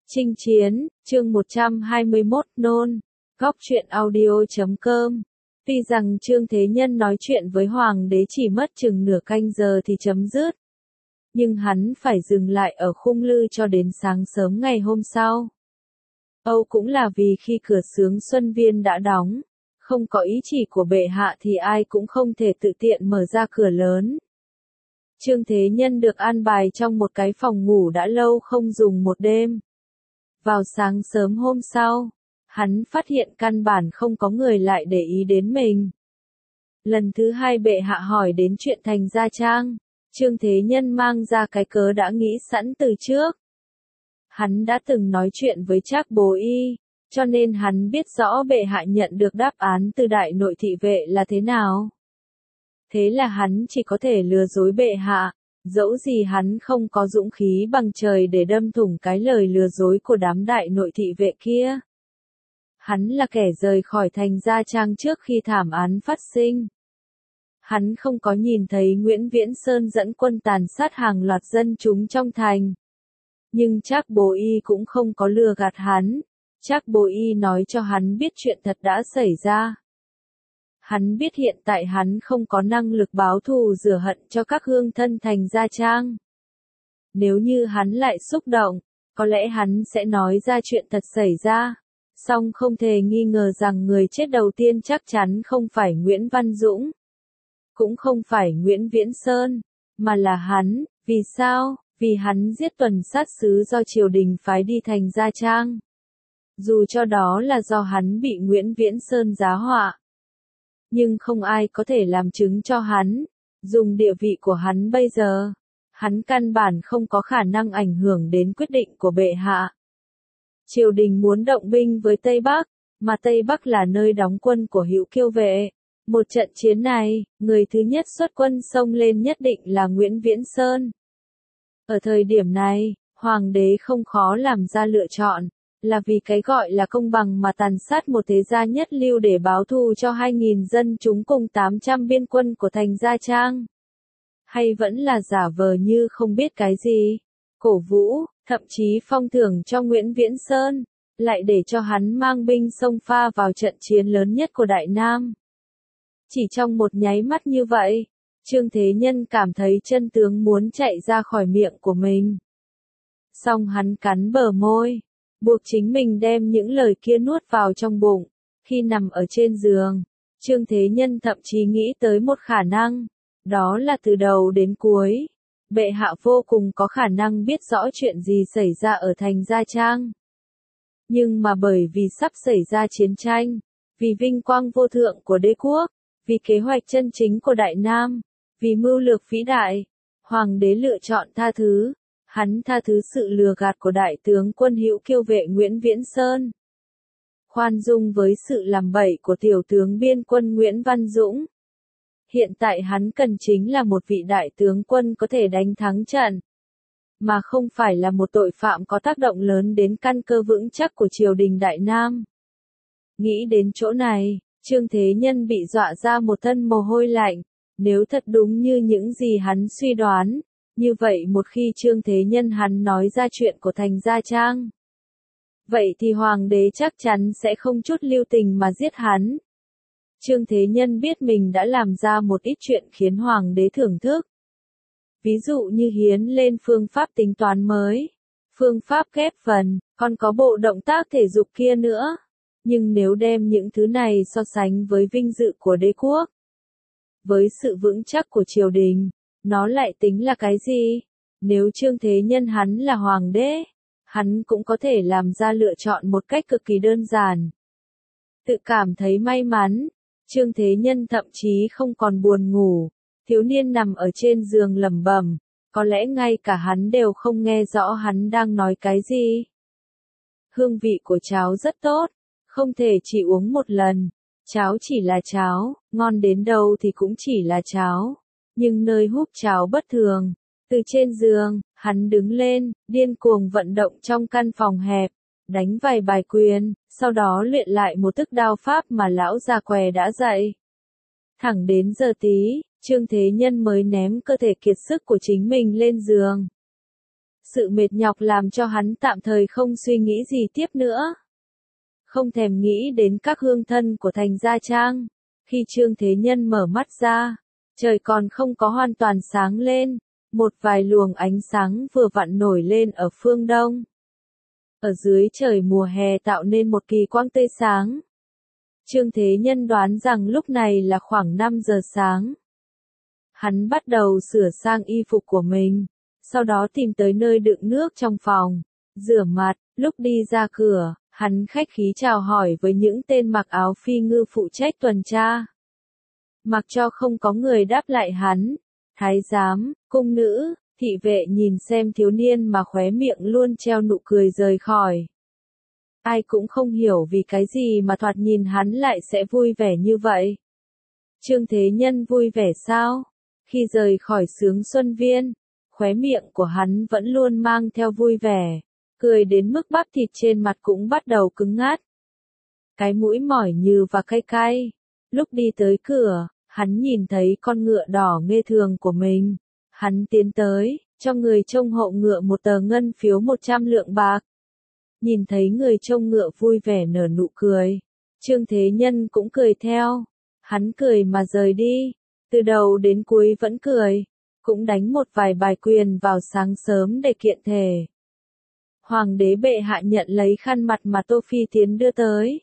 Chinh chiến, chương 121 nôn, góc truyện audio.com. Tuy rằng Trương Thế Nhân nói chuyện với Hoàng đế chỉ mất chừng nửa canh giờ thì chấm dứt, nhưng hắn phải dừng lại ở Khung Lư cho đến sáng sớm ngày hôm sau. Âu cũng là vì khi cửa Sướng Xuân Viên đã đóng, không có ý chỉ của bệ hạ thì ai cũng không thể tự tiện mở ra cửa lớn. Trương Thế Nhân được an bài trong một cái phòng ngủ đã lâu không dùng một đêm. Vào sáng sớm hôm sau, hắn phát hiện căn bản không có người lại để ý đến mình. Lần thứ hai bệ hạ hỏi đến chuyện Thành Gia Trang, Trương Thế Nhân mang ra cái cớ đã nghĩ sẵn từ trước. Hắn đã từng nói chuyện với Trác Bố Y, cho nên hắn biết rõ bệ hạ nhận được đáp án từ đại nội thị vệ là thế nào. Thế là hắn chỉ có thể lừa dối bệ hạ, dẫu gì hắn không có dũng khí bằng trời để đâm thủng cái lời lừa dối của đám đại nội thị vệ kia. Hắn là kẻ rời khỏi Thành Gia Trang trước khi thảm án phát sinh. Hắn không có nhìn thấy Nguyễn Viễn Sơn dẫn quân tàn sát hàng loạt dân chúng trong thành. Nhưng Trác Bố Y cũng không có lừa gạt hắn. Trác Bố Y nói cho hắn biết chuyện thật đã xảy ra. Hắn biết hiện tại hắn không có năng lực báo thù rửa hận cho các hương thân Thành Gia Trang. Nếu như hắn lại xúc động, có lẽ hắn sẽ nói ra chuyện thật xảy ra. Song không thể nghi ngờ rằng người chết đầu tiên chắc chắn không phải Nguyễn Văn Dũng. Cũng không phải Nguyễn Viễn Sơn, mà là hắn. Vì sao? Vì hắn giết tuần sát sứ do triều đình phái đi Thành Gia Trang. Dù cho đó là do hắn bị Nguyễn Viễn Sơn giá họa. Nhưng không ai có thể làm chứng cho hắn. Dùng địa vị của hắn bây giờ, hắn căn bản không có khả năng ảnh hưởng đến quyết định của bệ hạ. Triều đình muốn động binh với Tây Bắc, mà Tây Bắc là nơi đóng quân của Hữu Kiêu vệ. Một trận chiến này, người thứ nhất xuất quân xông lên nhất định là Nguyễn Viễn Sơn. Ở thời điểm này, Hoàng đế không khó làm ra lựa chọn, là vì cái gọi là công bằng mà tàn sát một thế gia nhất lưu để báo thù cho 2.000 dân chúng cùng 800 biên quân của Thành Gia Trang. Hay vẫn là giả vờ như không biết cái gì, cổ vũ, thậm chí phong thưởng cho Nguyễn Viễn Sơn, lại để cho hắn mang binh xông pha vào trận chiến lớn nhất của Đại Nam. Chỉ trong một nháy mắt như vậy, Trương Thế Nhân cảm thấy chân tướng muốn chạy ra khỏi miệng của mình. Song hắn cắn bờ môi, buộc chính mình đem những lời kia nuốt vào trong bụng. Khi nằm ở trên giường, Trương Thế Nhân thậm chí nghĩ tới một khả năng, đó là từ đầu đến cuối, bệ hạ vô cùng có khả năng biết rõ chuyện gì xảy ra ở Thành Gia Trang. Nhưng mà bởi vì sắp xảy ra chiến tranh, vì vinh quang vô thượng của đế quốc, vì kế hoạch chân chính của Đại Nam, vì mưu lược vĩ đại, Hoàng đế lựa chọn tha thứ. Hắn tha thứ sự lừa gạt của đại tướng quân Hữu Kiêu vệ Nguyễn Viễn Sơn. Khoan dung với sự làm bậy của tiểu tướng biên quân Nguyễn Văn Dũng. Hiện tại hắn cần chính là một vị đại tướng quân có thể đánh thắng trận, mà không phải là một tội phạm có tác động lớn đến căn cơ vững chắc của triều đình Đại Nam. Nghĩ đến chỗ này, Trương Thế Nhân bị dọa ra một thân mồ hôi lạnh. Nếu thật đúng như những gì hắn suy đoán, như vậy một khi Trương Thế Nhân hắn nói ra chuyện của Thành Gia Trang, vậy thì Hoàng đế chắc chắn sẽ không chút lưu tình mà giết hắn. Trương Thế Nhân biết mình đã làm ra một ít chuyện khiến Hoàng đế thưởng thức. Ví dụ như hiến lên phương pháp tính toán mới, phương pháp ghép phần, còn có bộ động tác thể dục kia nữa. Nhưng nếu đem những thứ này so sánh với vinh dự của đế quốc, với sự vững chắc của triều đình, nó lại tính là cái gì? Nếu Trương Thế Nhân hắn là hoàng đế, hắn cũng có thể làm ra lựa chọn một cách cực kỳ đơn giản. Tự cảm thấy may mắn, Trương Thế Nhân thậm chí không còn buồn ngủ, thiếu niên nằm ở trên giường lẩm bẩm, có lẽ ngay cả hắn đều không nghe rõ hắn đang nói cái gì. Hương vị của cháo rất tốt, không thể chỉ uống một lần. Cháo chỉ là cháo, ngon đến đâu thì cũng chỉ là cháo. Nhưng nơi húp cháo bất thường. Từ trên giường, hắn đứng lên, điên cuồng vận động trong căn phòng hẹp, đánh vài bài quyền, sau đó luyện lại một thức đao pháp mà lão già què đã dạy. Thẳng đến giờ tí, Trương Thế Nhân mới ném cơ thể kiệt sức của chính mình lên giường. Sự mệt nhọc làm cho hắn tạm thời không suy nghĩ gì tiếp nữa. Không thèm nghĩ đến các hương thân của Thành Gia Trang. Khi Trương Thế Nhân mở mắt ra, trời còn không có hoàn toàn sáng lên, một vài luồng ánh sáng vừa vặn nổi lên ở phương đông. Ở dưới trời mùa hè tạo nên một kỳ quang tươi sáng. Trương Thế Nhân đoán rằng lúc này là khoảng 5 giờ sáng. Hắn bắt đầu sửa sang y phục của mình, sau đó tìm tới nơi đựng nước trong phòng, rửa mặt, lúc đi ra cửa, hắn khách khí chào hỏi với những tên mặc áo phi ngư phụ trách tuần tra. Mặc cho không có người đáp lại hắn, thái giám, cung nữ, thị vệ nhìn xem thiếu niên mà khóe miệng luôn treo nụ cười rời khỏi. Ai cũng không hiểu vì cái gì mà thoạt nhìn hắn lại sẽ vui vẻ như vậy. Trương Thế Nhân vui vẻ sao? Khi rời khỏi Sướng Xuân Viên, khóe miệng của hắn vẫn luôn mang theo vui vẻ, cười đến mức bắp thịt trên mặt cũng bắt đầu cứng ngắt. Cái mũi mỏi nhừ và cay cay. Lúc đi tới cửa, hắn nhìn thấy con ngựa đỏ nghê thường của mình. Hắn tiến tới, cho người trông hộ ngựa một tờ ngân phiếu 100 lượng bạc. Nhìn thấy người trông ngựa vui vẻ nở nụ cười, Trương Thế Nhân cũng cười theo. Hắn cười mà rời đi, từ đầu đến cuối vẫn cười, cũng đánh một vài bài quyền vào sáng sớm để kiện thể. Hoàng đế bệ hạ nhận lấy khăn mặt mà Tô Phi Tiến đưa tới.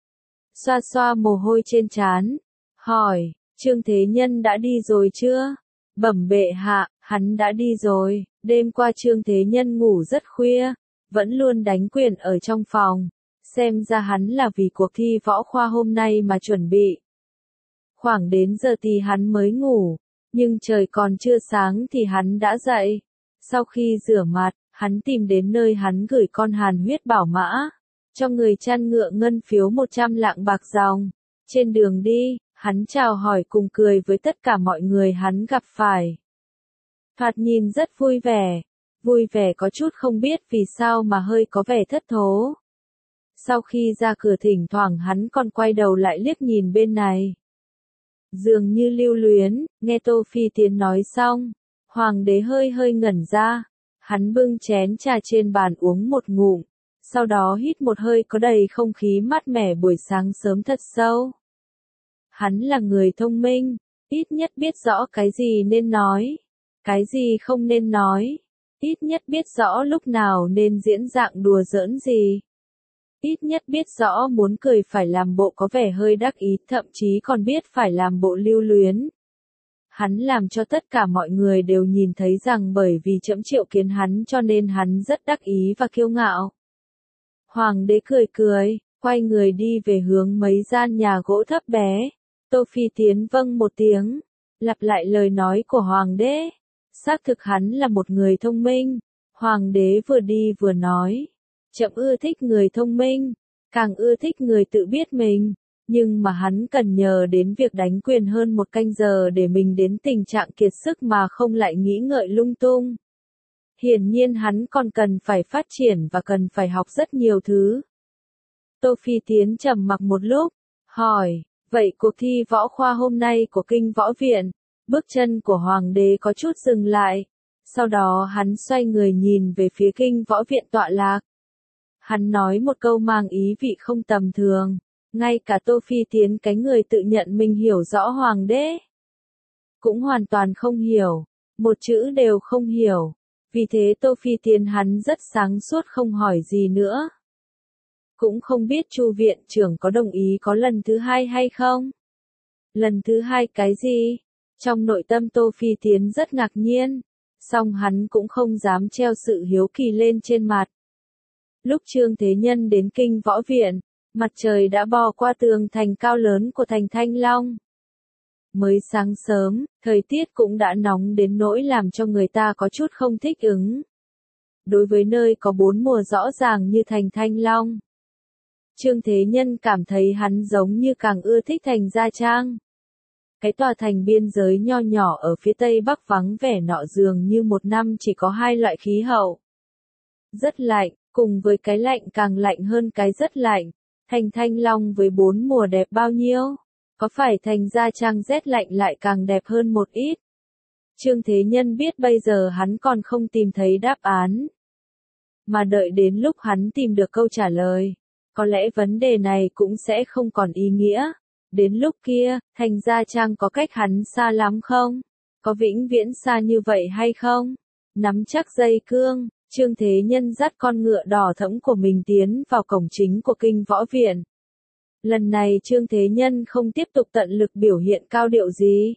Xoa xoa mồ hôi trên trán, hỏi, Trương Thế Nhân đã đi rồi chưa? Bẩm bệ hạ, hắn đã đi rồi. Đêm qua Trương Thế Nhân ngủ rất khuya, vẫn luôn đánh quyền ở trong phòng. Xem ra hắn là vì cuộc thi võ khoa hôm nay mà chuẩn bị. Khoảng đến giờ thì hắn mới ngủ, nhưng trời còn chưa sáng thì hắn đã dậy. Sau khi rửa mặt, hắn tìm đến nơi hắn gửi con Hàn Huyết Bảo Mã, cho người chăn ngựa ngân phiếu 100 lạng bạc dòng. Trên đường đi, hắn chào hỏi cùng cười với tất cả mọi người hắn gặp phải. Thoạt nhìn rất vui vẻ có chút không biết vì sao mà hơi có vẻ thất thố. Sau khi ra cửa thỉnh thoảng hắn còn quay đầu lại liếc nhìn bên này. Dường như lưu luyến, nghe Tô Phi Tiến nói xong, hoàng đế hơi ngẩn ra, hắn bưng chén trà trên bàn uống một ngụm, sau đó hít một hơi có đầy không khí mát mẻ buổi sáng sớm thật sâu. Hắn là người thông minh, ít nhất biết rõ cái gì nên nói, cái gì không nên nói, ít nhất biết rõ lúc nào nên diễn dạng đùa giỡn gì. Ít nhất biết rõ muốn cười phải làm bộ có vẻ hơi đắc ý, thậm chí còn biết phải làm bộ lưu luyến. Hắn làm cho tất cả mọi người đều nhìn thấy rằng bởi vì trẫm triệu kiến hắn cho nên hắn rất đắc ý và kiêu ngạo. Hoàng đế cười, quay người đi về hướng mấy gian nhà gỗ thấp bé. Tô Phi Tiến vâng một tiếng, lặp lại lời nói của hoàng đế. Xác thực hắn là một người thông minh. Hoàng đế vừa đi vừa nói. Trẫm ưa thích người thông minh, càng ưa thích người tự biết mình, nhưng mà hắn cần nhờ đến việc đánh quyền hơn 1 canh giờ để mình đến tình trạng kiệt sức mà không lại nghĩ ngợi lung tung. Hiển nhiên hắn còn cần phải phát triển và cần phải học rất nhiều thứ. Tô Phi Tiến trầm mặc một lúc, hỏi, vậy cuộc thi võ khoa hôm nay của Kinh Võ Viện? Bước chân của hoàng đế có chút dừng lại, sau đó hắn xoay người nhìn về phía Kinh Võ Viện tọa lạc. Hắn nói một câu mang ý vị không tầm thường, ngay cả Tô Phi Tiến cái người tự nhận mình hiểu rõ hoàng đế cũng hoàn toàn không hiểu, một chữ đều không hiểu, vì thế Tô Phi Tiến hắn rất sáng suốt không hỏi gì nữa. Cũng không biết Chu viện trưởng có đồng ý có lần thứ hai hay không? Lần thứ hai cái gì? Trong nội tâm Tô Phi Tiến rất ngạc nhiên, song hắn cũng không dám treo sự hiếu kỳ lên trên mặt. Lúc Trương Thế Nhân đến Kinh Võ Viện, mặt trời đã bò qua tường thành cao lớn của thành Thanh Long. Mới sáng sớm, thời tiết cũng đã nóng đến nỗi làm cho người ta có chút không thích ứng. Đối với nơi có 4 mùa rõ ràng như thành Thanh Long, Trương Thế Nhân cảm thấy hắn giống như càng ưa thích thành Gia Trang. Cái tòa thành biên giới nho nhỏ ở phía tây bắc vắng vẻ nọ dường như một năm chỉ có 2 loại khí hậu. Rất lạnh, cùng với cái lạnh càng lạnh hơn cái rất lạnh. Thành Thanh Long với 4 mùa đẹp bao nhiêu? Có phải thành Gia Trang rét lạnh lại càng đẹp hơn một ít? Trương Thế Nhân biết bây giờ hắn còn không tìm thấy đáp án. Mà đợi đến lúc hắn tìm được câu trả lời, có lẽ vấn đề này cũng sẽ không còn ý nghĩa. Đến lúc kia, Thành Gia Trang có cách hắn xa lắm không? Có vĩnh viễn xa như vậy hay không? Nắm chắc dây cương, Trương Thế Nhân dắt con ngựa đỏ thẫm của mình tiến vào cổng chính của kinh võ viện. Lần này Trương Thế Nhân không tiếp tục tận lực biểu hiện cao điệu gì.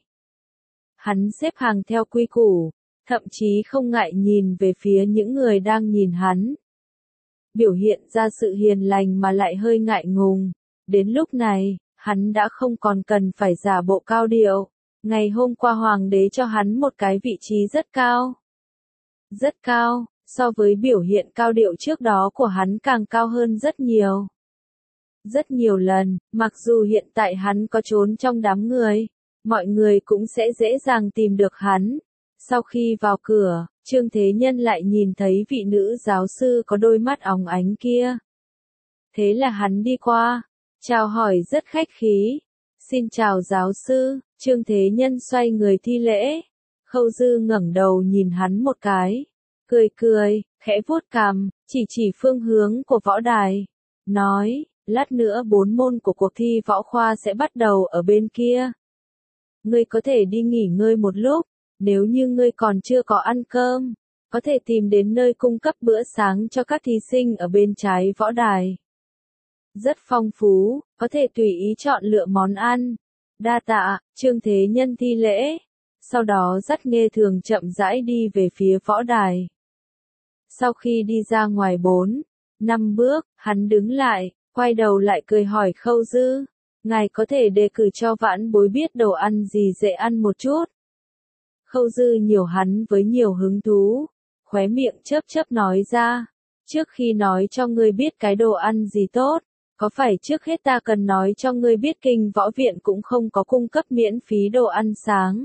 Hắn xếp hàng theo quy củ, thậm chí không ngại nhìn về phía những người đang nhìn hắn. Biểu hiện ra sự hiền lành mà lại hơi ngại ngùng. Đến lúc này, hắn đã không còn cần phải giả bộ cao điệu. Ngày hôm qua hoàng đế cho hắn một cái vị trí rất cao. Rất cao, so với biểu hiện cao điệu trước đó của hắn càng cao hơn rất nhiều. Rất nhiều lần, mặc dù hiện tại hắn có trốn trong đám người, mọi người cũng sẽ dễ dàng tìm được hắn. Sau khi vào cửa, Trương Thế Nhân lại nhìn thấy vị nữ giáo sư có đôi mắt óng ánh kia. Thế là hắn đi qua, chào hỏi rất khách khí. Xin chào giáo sư, Trương Thế Nhân xoay người thi lễ. Khâu Dư ngẩng đầu nhìn hắn một cái, cười cười, khẽ vuốt cằm, chỉ phương hướng của võ đài. Nói, lát nữa 4 môn của cuộc thi võ khoa sẽ bắt đầu ở bên kia. Ngươi có thể đi nghỉ ngơi một lúc, nếu như ngươi còn chưa có ăn cơm, có thể tìm đến nơi cung cấp bữa sáng cho các thí sinh ở bên trái võ đài. Rất phong phú, có thể tùy ý chọn lựa món ăn. Đa tạ, Trương Thế Nhân thi lễ, sau đó dắt Nghê Thường chậm rãi đi về phía võ đài. Sau khi đi ra ngoài 4-5 bước, hắn đứng lại, quay đầu lại cười hỏi Khâu Dư, ngài có thể đề cử cho vãn bối biết đồ ăn gì dễ ăn một chút. Khâu Dư nhiều hắn với nhiều hứng thú, khóe miệng chớp chớp nói ra, trước khi nói cho ngươi biết cái đồ ăn gì tốt, có phải trước hết ta cần nói cho ngươi biết kinh võ viện cũng không có cung cấp miễn phí đồ ăn sáng.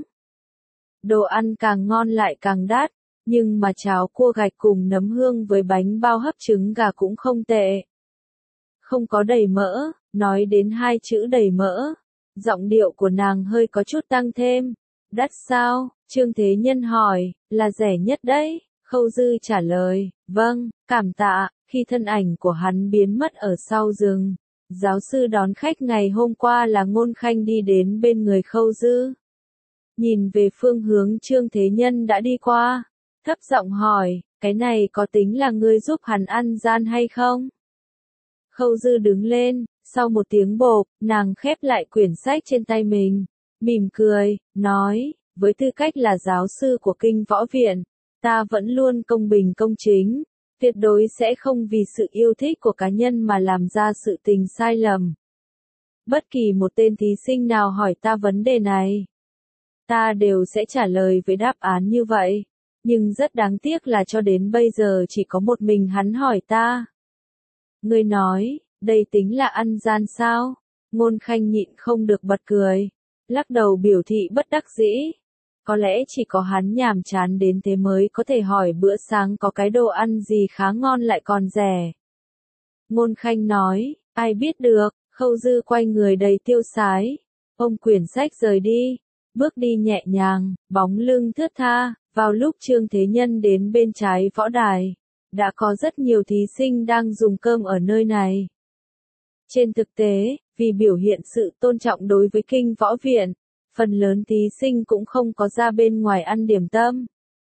Đồ ăn càng ngon lại càng đắt, nhưng mà cháo cua gạch cùng nấm hương với bánh bao hấp trứng gà cũng không tệ. Không có đầy mỡ, nói đến 2 chữ đầy mỡ, giọng điệu của nàng hơi có chút tăng thêm. Đắt sao? Trương Thế Nhân hỏi, là rẻ nhất đấy. Khâu Dư trả lời, vâng, cảm tạ. Khi thân ảnh của hắn biến mất ở sau rừng, giáo sư đón khách ngày hôm qua là Ngôn Khanh đi đến bên người Khâu Dư. Nhìn về phương hướng Trương Thế Nhân đã đi qua, thấp giọng hỏi, cái này có tính là ngươi giúp hắn ăn gian hay không? Khâu Dư đứng lên, sau một tiếng bộp, nàng khép lại quyển sách trên tay mình, mỉm cười, nói, với tư cách là giáo sư của kinh võ viện, ta vẫn luôn công bình công chính, tuyệt đối sẽ không vì sự yêu thích của cá nhân mà làm ra sự tình sai lầm. Bất kỳ một tên thí sinh nào hỏi ta vấn đề này, ta đều sẽ trả lời với đáp án như vậy, nhưng rất đáng tiếc là cho đến bây giờ chỉ có một mình hắn hỏi ta. Ngươi nói, đây tính là ăn gian sao? Ngôn Khanh nhịn không được bật cười, lắc đầu biểu thị bất đắc dĩ. Có lẽ chỉ có hắn nhàm chán đến thế mới có thể hỏi bữa sáng có cái đồ ăn gì khá ngon lại còn rẻ. Ngôn Khanh nói, ai biết được. Khâu Dư quay người đầy tiêu sái, ôm quyển sách rời đi, bước đi nhẹ nhàng, bóng lưng thướt tha. Vào lúc Trương Thế Nhân đến bên trái võ đài, đã có rất nhiều thí sinh đang dùng cơm ở nơi này. Trên thực tế, vì biểu hiện sự tôn trọng đối với kinh võ viện, phần lớn thí sinh cũng không có ra bên ngoài ăn điểm tâm.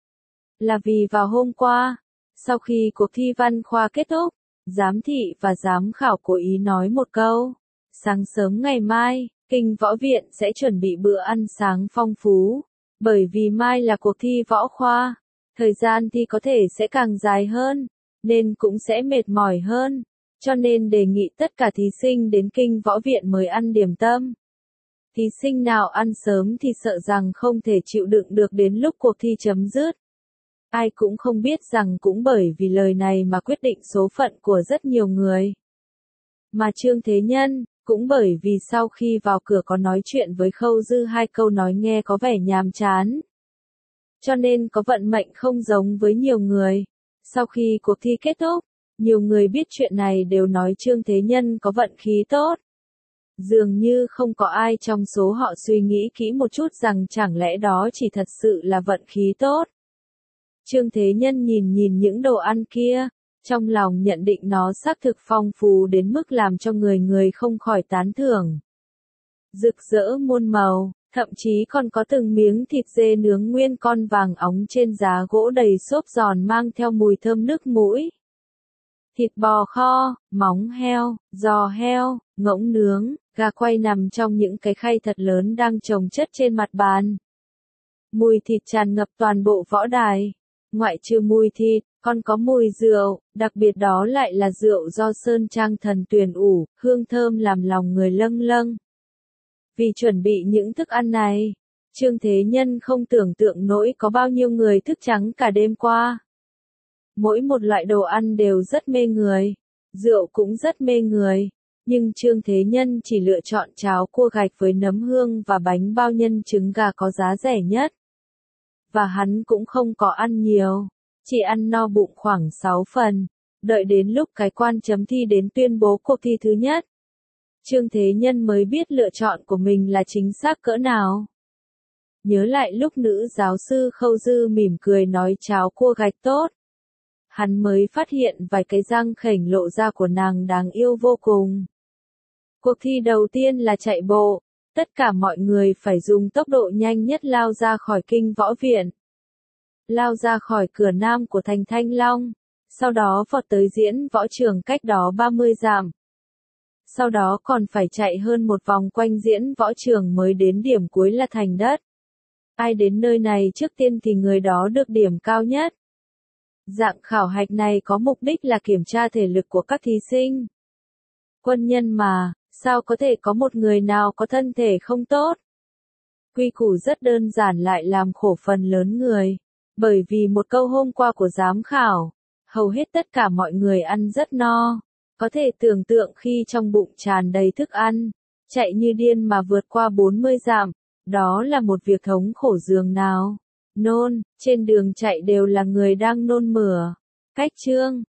Là vì vào hôm qua, sau khi cuộc thi văn khoa kết thúc, giám thị và giám khảo cố ý nói một câu, sáng sớm ngày mai, kinh võ viện sẽ chuẩn bị bữa ăn sáng phong phú, bởi vì mai là cuộc thi võ khoa, thời gian thi có thể sẽ càng dài hơn, nên cũng sẽ mệt mỏi hơn, cho nên đề nghị tất cả thí sinh đến kinh võ viện mới ăn điểm tâm. Thí sinh nào ăn sớm thì sợ rằng không thể chịu đựng được đến lúc cuộc thi chấm dứt. Ai cũng không biết rằng cũng bởi vì lời này mà quyết định số phận của rất nhiều người. Mà Trương Thế Nhân, cũng bởi vì sau khi vào cửa có nói chuyện với Khâu Dư 2 câu nói nghe có vẻ nhàm chán. Cho nên có vận mệnh không giống với nhiều người. Sau khi cuộc thi kết thúc, nhiều người biết chuyện này đều nói Trương Thế Nhân có vận khí tốt. Dường như không có ai trong số họ suy nghĩ kỹ một chút rằng chẳng lẽ đó chỉ thật sự là vận khí tốt. Trương Thế Nhân nhìn nhìn những đồ ăn kia, trong lòng nhận định nó xác thực phong phú đến mức làm cho người người không khỏi tán thưởng. Rực rỡ muôn màu, thậm chí còn có từng miếng thịt dê nướng nguyên con vàng óng trên giá gỗ đầy xốp giòn mang theo mùi thơm nức mũi. Thịt bò kho, móng heo, giò heo, ngỗng nướng, gà quay nằm trong những cái khay thật lớn đang chồng chất trên mặt bàn. Mùi thịt tràn ngập toàn bộ võ đài. Ngoại trừ mùi thịt, còn có mùi rượu, đặc biệt đó lại là rượu do Sơn Trang Thần Tuyền ủ, hương thơm làm lòng người lâng lâng. Vì chuẩn bị những thức ăn này, Trương Thế Nhân không tưởng tượng nổi có bao nhiêu người thức trắng cả đêm qua. Mỗi một loại đồ ăn đều rất mê người, rượu cũng rất mê người, nhưng Trương Thế Nhân chỉ lựa chọn cháo cua gạch với nấm hương và bánh bao nhân trứng gà có giá rẻ nhất. Và hắn cũng không có ăn nhiều, chỉ ăn no bụng khoảng 6 phần, đợi đến lúc cái quan chấm thi đến tuyên bố cuộc thi thứ nhất. Trương Thế Nhân mới biết lựa chọn của mình là chính xác cỡ nào. Nhớ lại lúc nữ giáo sư Khâu Dư mỉm cười nói cháo cua gạch tốt. Hắn mới phát hiện vài cái răng khểnh lộ ra của nàng đáng yêu vô cùng. Cuộc thi đầu tiên là chạy bộ, tất cả mọi người phải dùng tốc độ nhanh nhất lao ra khỏi kinh võ viện. Lao ra khỏi cửa nam của thành Thanh Long, sau đó vọt tới diễn võ trường cách đó 30 dặm. Sau đó còn phải chạy hơn một vòng quanh diễn võ trường mới đến điểm cuối là thành đất. Ai đến nơi này trước tiên thì người đó được điểm cao nhất. Dạng khảo hạch này có mục đích là kiểm tra thể lực của các thí sinh. Quân nhân mà, sao có thể có một người nào có thân thể không tốt? Quy củ rất đơn giản lại làm khổ phần lớn người. Bởi vì một câu hôm qua của giám khảo, hầu hết tất cả mọi người ăn rất no. Có thể tưởng tượng khi trong bụng tràn đầy thức ăn, chạy như điên mà vượt qua 40 dặm, đó là một việc thống khổ giường nào. Nôn, trên đường chạy đều là người đang nôn mửa. Cách chương